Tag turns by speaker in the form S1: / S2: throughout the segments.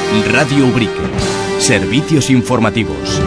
S1: Radio Ubrique. Servicios informativos.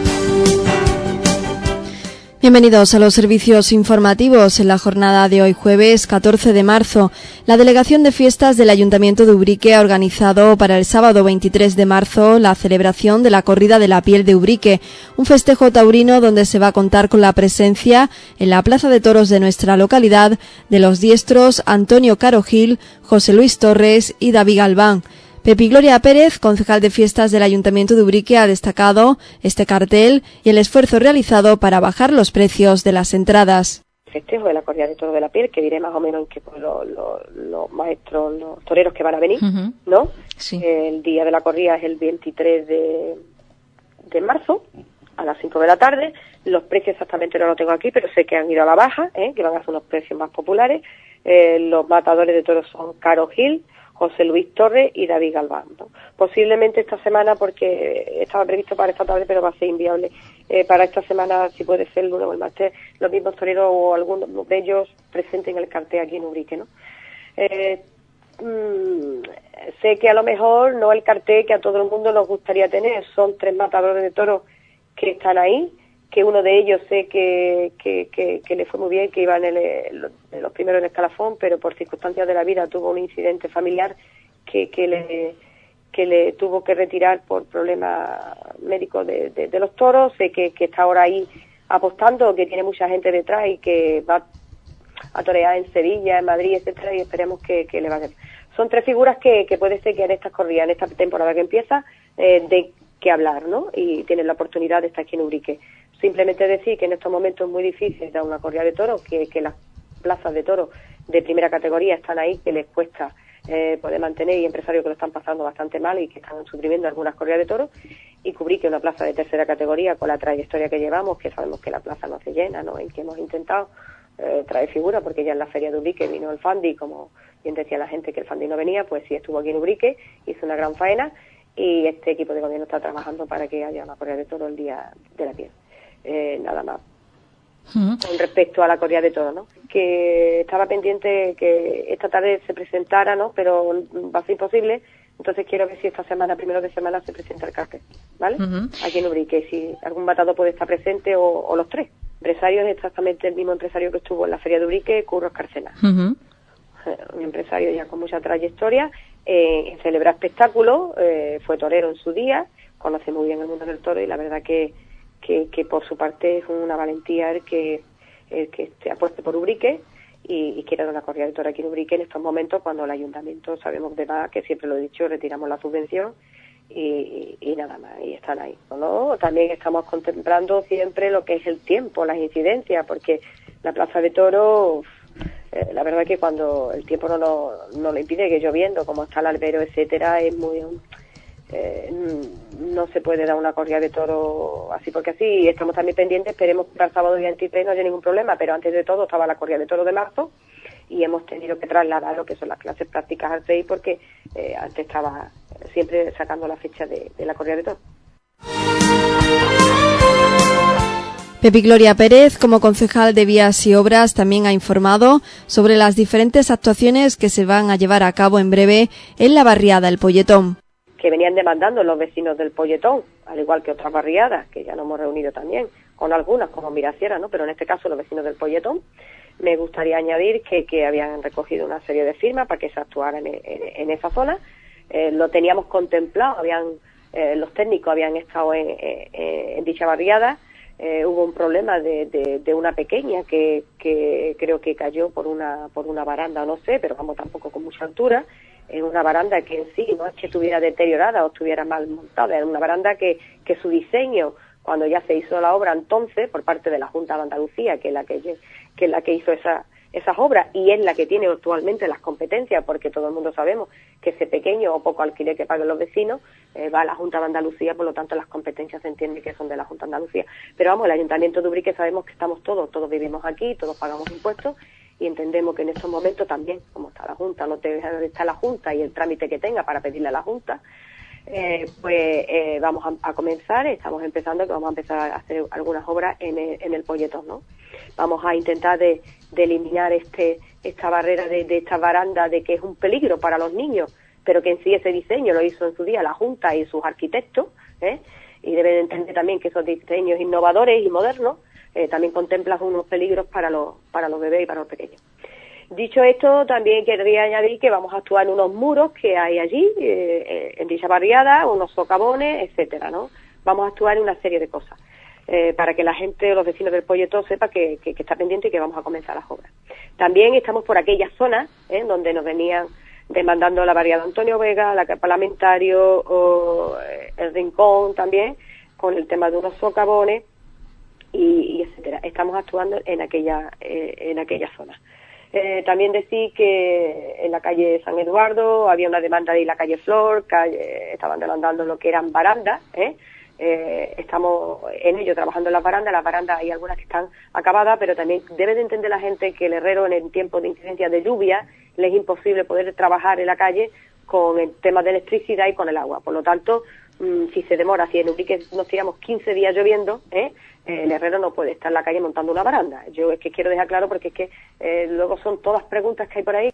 S2: Bienvenidos a los servicios informativos. En la jornada de hoy, jueves 14 de marzo, la Delegación de Fiestas del Ayuntamiento de Ubrique ha organizado para el sábado 23 de marzo la celebración de la Corrida de la Piel de Ubrique, un festejo taurino donde se va a contar con la presencia en la Plaza de Toros de nuestra localidad de los diestros Antonio Caro Gil, José Luis Torres y David Galván. Pepi Gloria Pérez, concejal de Fiestas del Ayuntamiento de Ubrique, ha destacado este cartel y el esfuerzo realizado para bajar los precios de las entradas.
S3: Festejo de la Corrida de Toros de la Piel, que diré más o menos en qué los maestros, los toreros que van a venir, ¿no?
S2: Sí.
S3: El día de la corrida es el 23 de marzo, a las 5 de la tarde. Los precios exactamente no los tengo aquí, pero sé que han ido a la baja, que van a ser unos precios más populares. Los matadores de toros son Caro Gil, José Luis Torres y David Galván, ¿no? Posiblemente esta semana, porque estaba previsto para esta tarde, pero va a ser inviable. Para esta semana, si puede ser el lunes o el martes, los mismos toreros o algunos de ellos presenten el cartel aquí en Ubrique, ¿no? Sé que a lo mejor no el cartel que a todo el mundo nos gustaría tener. Son 3 matadores de toros que están ahí, que uno de ellos sé que le fue muy bien, que iba en los primeros en el escalafón, pero por circunstancias de la vida tuvo un incidente familiar que le tuvo que retirar por problemas médicos de los toros. Sé que está ahora ahí apostando, que tiene mucha gente detrás y que va a torear en Sevilla, en Madrid, etcétera, y esperemos que le vaya bien. Son 3 figuras que puede ser que en estas corridas, en esta temporada que empieza, de que hablar, ¿no? Y tienen la oportunidad de estar aquí en Ubrique. Simplemente decir que en estos momentos es muy difícil dar una corrida de toros, que las plazas de toros de primera categoría están ahí, que les cuesta poder mantener, y empresarios que lo están pasando bastante mal y que están suprimiendo algunas corridas de toros, y cubrir que una plaza de tercera categoría, con la trayectoria que llevamos, que sabemos que la plaza no se llena, ¿no? En que hemos intentado traer figura, porque ya en la feria de Ubrique vino el Fandi, como bien decía la gente que el Fandi no venía, pues sí estuvo aquí en Ubrique, hizo una gran faena, y este equipo de gobierno está trabajando para que haya una corrida de toros el día de la piel. Nada más. Con respecto a la corrida de toros, ¿no? Que estaba pendiente que esta tarde se presentara, ¿no? Pero va a ser imposible. Entonces quiero ver si esta semana, primero de semana, se presenta el cartel, ¿vale? Aquí en Ubrique, si algún matador puede estar presente o los 3. Empresarios, exactamente el mismo empresario que estuvo en la feria de Ubrique, Curros Carcena. Un empresario ya con mucha trayectoria en celebrar espectáculos, fue torero en su día, conoce muy bien el mundo del toro, y la verdad que por su parte es una valentía el que apueste por Ubrique y quiera dar una corrida de toro aquí en Ubrique en estos momentos, cuando el ayuntamiento, sabemos de más, que siempre lo he dicho, retiramos la subvención y nada más, y están ahí, ¿no? También estamos contemplando siempre lo que es el tiempo, las incidencias, porque la plaza de toros, la verdad que cuando el tiempo no lo impide, que lloviendo, como está el albero, etcétera, es muy... no se puede dar una corrida de toro así porque así, y estamos también pendientes. Esperemos que para el sábado 23 no haya ningún problema, pero antes de todo estaba la corrida de toro de marzo y hemos tenido que trasladar lo que son las clases prácticas al 6, porque antes estaba siempre sacando la fecha de la corrida de toro.
S2: Pepi Gloria Pérez, como concejal de Vías y Obras, también ha informado sobre las diferentes actuaciones que se van a llevar a cabo en breve en la barriada El Polletón.
S3: Que venían demandando los vecinos del Polletón, al igual que otras barriadas, que ya nos hemos reunido también con algunas, como Mirasierra, ¿no? Pero en este caso los vecinos del Polletón. Me gustaría añadir que habían recogido una serie de firmas para que se actuara en esa zona. Lo teníamos contemplado, los técnicos habían estado en dicha barriada. Hubo un problema de una pequeña que creo que cayó por una baranda, no sé, pero vamos, tampoco con mucha altura. Es una baranda que en sí no es que estuviera deteriorada o estuviera mal montada, era una baranda que su diseño, cuando ya se hizo la obra entonces por parte de la Junta de Andalucía, que es la que hizo esas obras y es la que tiene actualmente las competencias, porque todo el mundo sabemos que ese pequeño o poco alquiler que paguen los vecinos va a la Junta de Andalucía, por lo tanto las competencias se entiende que son de la Junta de Andalucía. Pero vamos, el Ayuntamiento de Ubrique sabemos que estamos todos vivimos aquí, todos pagamos impuestos, y entendemos que en estos momentos también, como está la Junta, no te deja de estar la Junta y el trámite que tenga para pedirle a la Junta, vamos a comenzar, estamos empezando, que vamos a empezar a hacer algunas obras en el Polletón, ¿no? Vamos a intentar de eliminar esta barrera de esta baranda, de que es un peligro para los niños pero que en sí ese diseño lo hizo en su día la Junta y sus arquitectos, y deben entender también que esos diseños innovadores y modernos también contemplan unos peligros para los bebés y para los pequeños. Dicho esto, también querría añadir que vamos a actuar en unos muros que hay allí, en dicha barriada, unos socavones, etcétera, ¿no? Vamos a actuar en una serie de cosas, para que la gente, los vecinos del Polleto, sepa que está pendiente y que vamos a comenzar las obras. También estamos por aquellas zonas, donde nos venían demandando la barriada Antonio Vega, la Parlamentario, o el Rincón también, con el tema de unos socavones, y etcétera. Estamos actuando en aquella zona. También decir que en la calle San Eduardo había una demanda de la calle Flor, estaban demandando lo que eran barandas, estamos en ello trabajando en las barandas hay algunas que están acabadas, pero también debe de entender la gente que el herrero en el tiempo de incidencia de lluvia le es imposible poder trabajar en la calle con el tema de electricidad y con el agua. Por lo tanto, si se demora, si en Ubrique nos tiramos 15 días lloviendo, el herrero no puede estar en la calle montando una baranda. Yo es que quiero dejar claro, porque es que luego son todas preguntas que hay por ahí.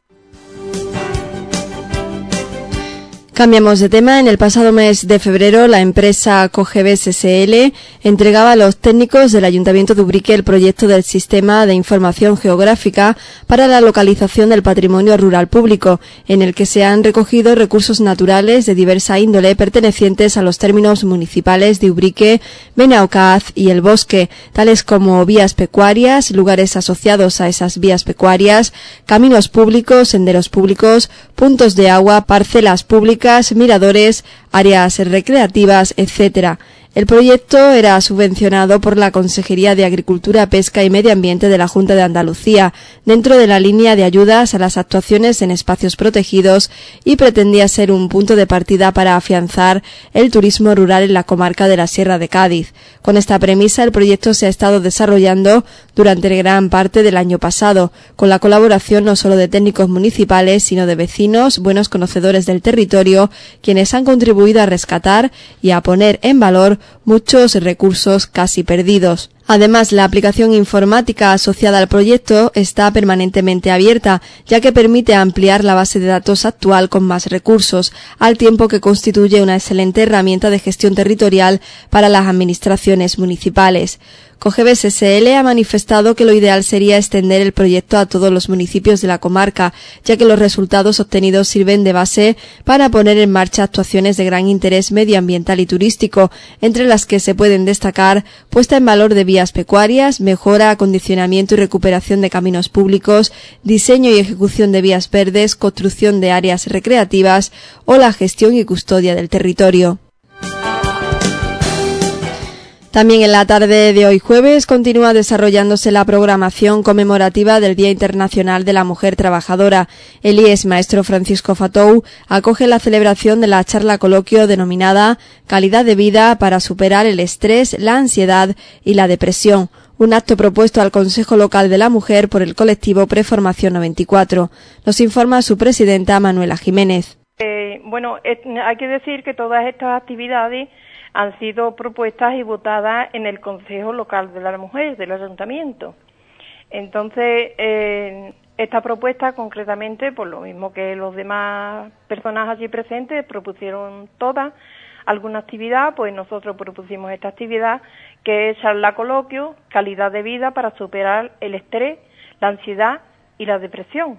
S2: Cambiamos de tema. En el pasado mes de febrero, la empresa Cogebes SL entregaba a los técnicos del Ayuntamiento de Ubrique el proyecto del Sistema de Información Geográfica para la localización del patrimonio rural público, en el que se han recogido recursos naturales de diversa índole pertenecientes a los términos municipales de Ubrique, Benaocaz y El Bosque, tales como vías pecuarias, lugares asociados a esas vías pecuarias, caminos públicos, senderos públicos, puntos de agua, parcelas públicas, miradores, áreas recreativas, etcétera. El proyecto era subvencionado por la Consejería de Agricultura, Pesca y Medio Ambiente de la Junta de Andalucía, dentro de la línea de ayudas a las actuaciones en espacios protegidos, y pretendía ser un punto de partida para afianzar el turismo rural en la comarca de la Sierra de Cádiz. Con esta premisa, el proyecto se ha estado desarrollando durante gran parte del año pasado, con la colaboración no solo de técnicos municipales, sino de vecinos, buenos conocedores del territorio, quienes han contribuido a rescatar y a poner en valor muchos recursos casi perdidos. Además, la aplicación informática asociada al proyecto está permanentemente abierta, ya que permite ampliar la base de datos actual con más recursos, al tiempo que constituye una excelente herramienta de gestión territorial para las administraciones municipales. Cogebes SL ha manifestado que lo ideal sería extender el proyecto a todos los municipios de la comarca, ya que los resultados obtenidos sirven de base para poner en marcha actuaciones de gran interés medioambiental y turístico, entre las que se pueden destacar puesta en valor de vías pecuarias, mejora, acondicionamiento y recuperación de caminos públicos, diseño y ejecución de vías verdes, construcción de áreas recreativas o la gestión y custodia del territorio. También en la tarde de hoy jueves continúa desarrollándose la programación conmemorativa del Día Internacional de la Mujer Trabajadora. El IES Maestro Francisco Fatou acoge la celebración de la charla coloquio denominada Calidad de vida para superar el estrés, la ansiedad y la depresión, un acto propuesto al Consejo Local de la Mujer por el colectivo Preformación 94. Nos informa su presidenta Manuela Jiménez.
S4: Hay que decir que todas estas actividades han sido propuestas y votadas en el Consejo Local de la Mujer del Ayuntamiento. Entonces, esta propuesta concretamente, por lo mismo que los demás personas allí presentes propusieron todas alguna actividad, pues nosotros propusimos esta actividad, que es charla coloquio, calidad de vida para superar el estrés, la ansiedad y la depresión.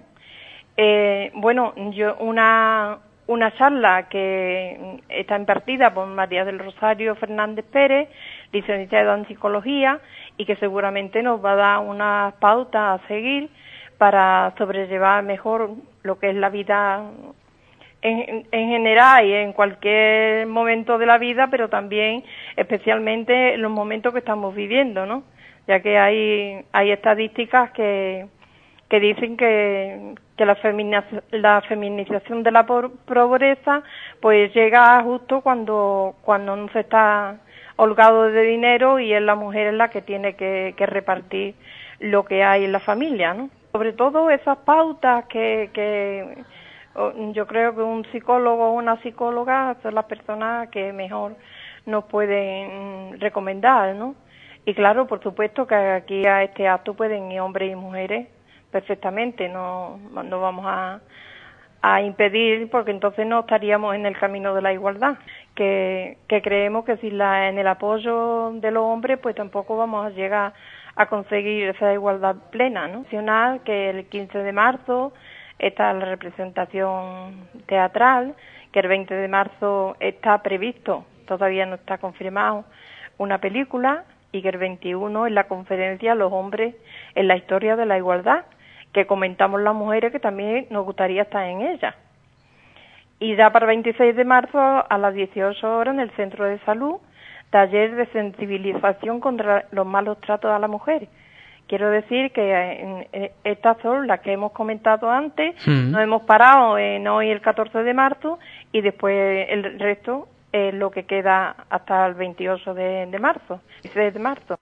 S4: Una charla que está impartida por María del Rosario Fernández Pérez, licenciada en Psicología, y que seguramente nos va a dar unas pautas a seguir para sobrellevar mejor lo que es la vida en general y en cualquier momento de la vida, pero también especialmente en los momentos que estamos viviendo, ¿no? Ya que hay estadísticas que dicen que la feminización de la pobreza pues llega justo cuando no se está holgado de dinero, y es la mujer la que tiene que repartir lo que hay en la familia, ¿no? Sobre todo esas pautas que yo creo que un psicólogo o una psicóloga son las personas que mejor nos pueden recomendar, ¿no? Y claro, por supuesto que aquí a este acto pueden ir hombres y mujeres perfectamente, no vamos a a impedir, porque entonces no estaríamos en el camino de la igualdad, que creemos que sin en el apoyo de los hombres pues tampoco vamos a llegar a conseguir esa igualdad plena, ¿no? Que el 15 de marzo está la representación teatral, que el 20 de marzo está previsto, todavía no está confirmado, una película, y que el 21 es la conferencia Los hombres en la historia de la igualdad, que comentamos las mujeres que también nos gustaría estar en ella. Y ya para el 26 de marzo a las 18 horas en el Centro de Salud, taller de sensibilización contra los malos tratos a la mujer. Quiero decir que estas son las que hemos comentado antes, nos hemos parado en hoy el 14 de marzo y después el resto es lo que queda hasta el 28 de marzo, 16 de marzo.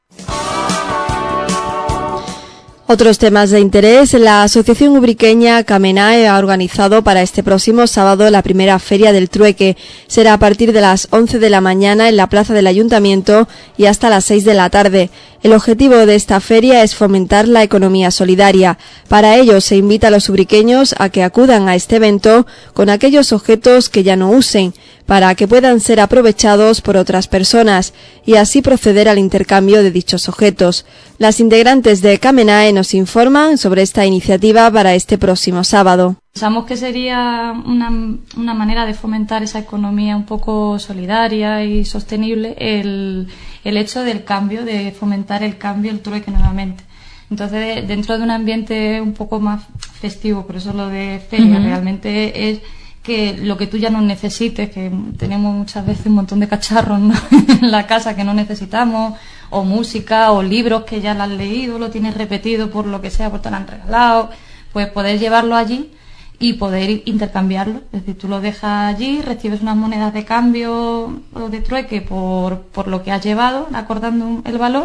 S2: Otros temas de interés. La Asociación Ubriqueña Camenae ha organizado para este próximo sábado la primera Feria del Trueque. Será a partir de las 11 de la mañana en la plaza del Ayuntamiento y hasta las 6 de la tarde. El objetivo de esta feria es fomentar la economía solidaria. Para ello se invita a los ubriqueños a que acudan a este evento con aquellos objetos que ya no usen, para que puedan ser aprovechados por otras personas y así proceder al intercambio de dichos objetos. Las integrantes de Camenae nos informan sobre esta iniciativa para este próximo sábado.
S5: Pensamos que sería una manera de fomentar esa economía un poco solidaria y sostenible el hecho del cambio, de fomentar el cambio, el trueque nuevamente. Entonces, dentro de un ambiente un poco más festivo, por eso lo de feria, realmente es que lo que tú ya no necesites, que tenemos muchas veces un montón de cacharros, ¿no? en la casa que no necesitamos, o música, o libros que ya lo has leído, lo tienes repetido por lo que sea, porque te lo han regalado, pues poder llevarlo allí y poder intercambiarlo. Es decir, tú lo dejas allí, recibes unas monedas de cambio o de trueque por lo que has llevado, acordando el valor,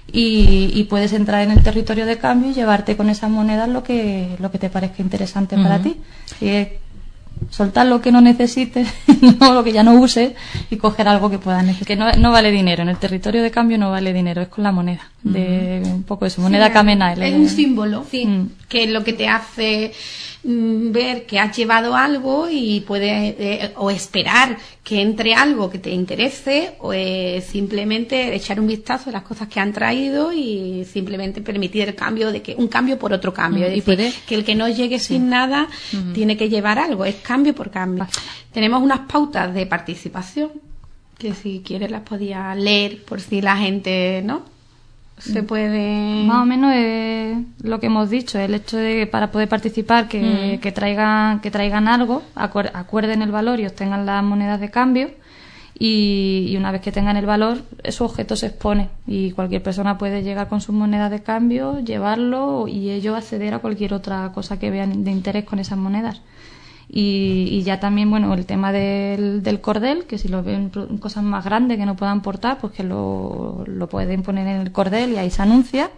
S5: y puedes entrar en el territorio de cambio y llevarte con esas monedas lo que te parezca interesante para ti. Y soltar lo que no necesites, no lo que ya no uses, y coger algo que puedas necesitar. Que no vale dinero, en el territorio de cambio no vale dinero, es con la moneda, de un poco eso, moneda Camenae.
S6: Es un símbolo, que es lo que te hace ver que has llevado algo y puedes o esperar que entre algo que te interese, o simplemente echar un vistazo a las cosas que han traído y simplemente permitir el cambio, de que un cambio por otro cambio. Es decir, que el que no llegue sin nada tiene que llevar algo, es cambio por cambio. Tenemos unas pautas de participación que si quieres las podía leer por si la gente, ¿no? Se puede...
S5: Más o menos es lo que hemos dicho, el hecho de que para poder participar que traigan algo, acuerden el valor y obtengan las monedas de cambio, y una vez que tengan el valor, su objeto se expone y cualquier persona puede llegar con sus monedas de cambio, llevarlo y ellos acceder a cualquier otra cosa que vean de interés con esas monedas. Y ya también, bueno, el tema del cordel, que si lo ven cosas más grandes que no puedan portar, pues que lo pueden poner en el cordel y ahí se anuncia.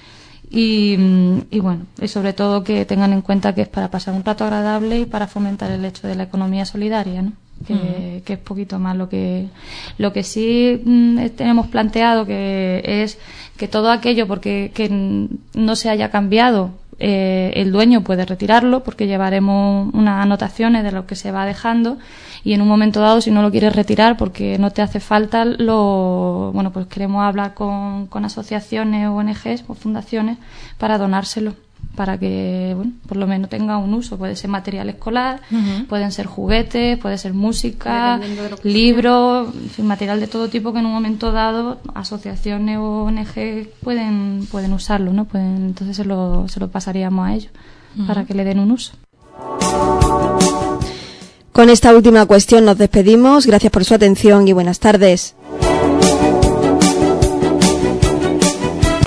S5: Y bueno, y sobre todo que tengan en cuenta que es para pasar un rato agradable y para fomentar el hecho de la economía solidaria, ¿no? Que es poquito más lo que sí tenemos planteado, que es que todo aquello que no se haya cambiado, el dueño puede retirarlo, porque llevaremos unas anotaciones de lo que se va dejando, y en un momento dado, si no lo quieres retirar porque no te hace falta, pues queremos hablar con asociaciones, ONGs o fundaciones para donárselo, para que, bueno, por lo menos tenga un uso. Puede ser material escolar, pueden ser juguetes, puede ser música, libros, en fin, material de todo tipo que en un momento dado asociaciones o ONG pueden usarlo, ¿no? Entonces se lo pasaríamos a ellos para que le den un uso.
S2: Con esta última cuestión nos despedimos. Gracias por su atención y buenas tardes.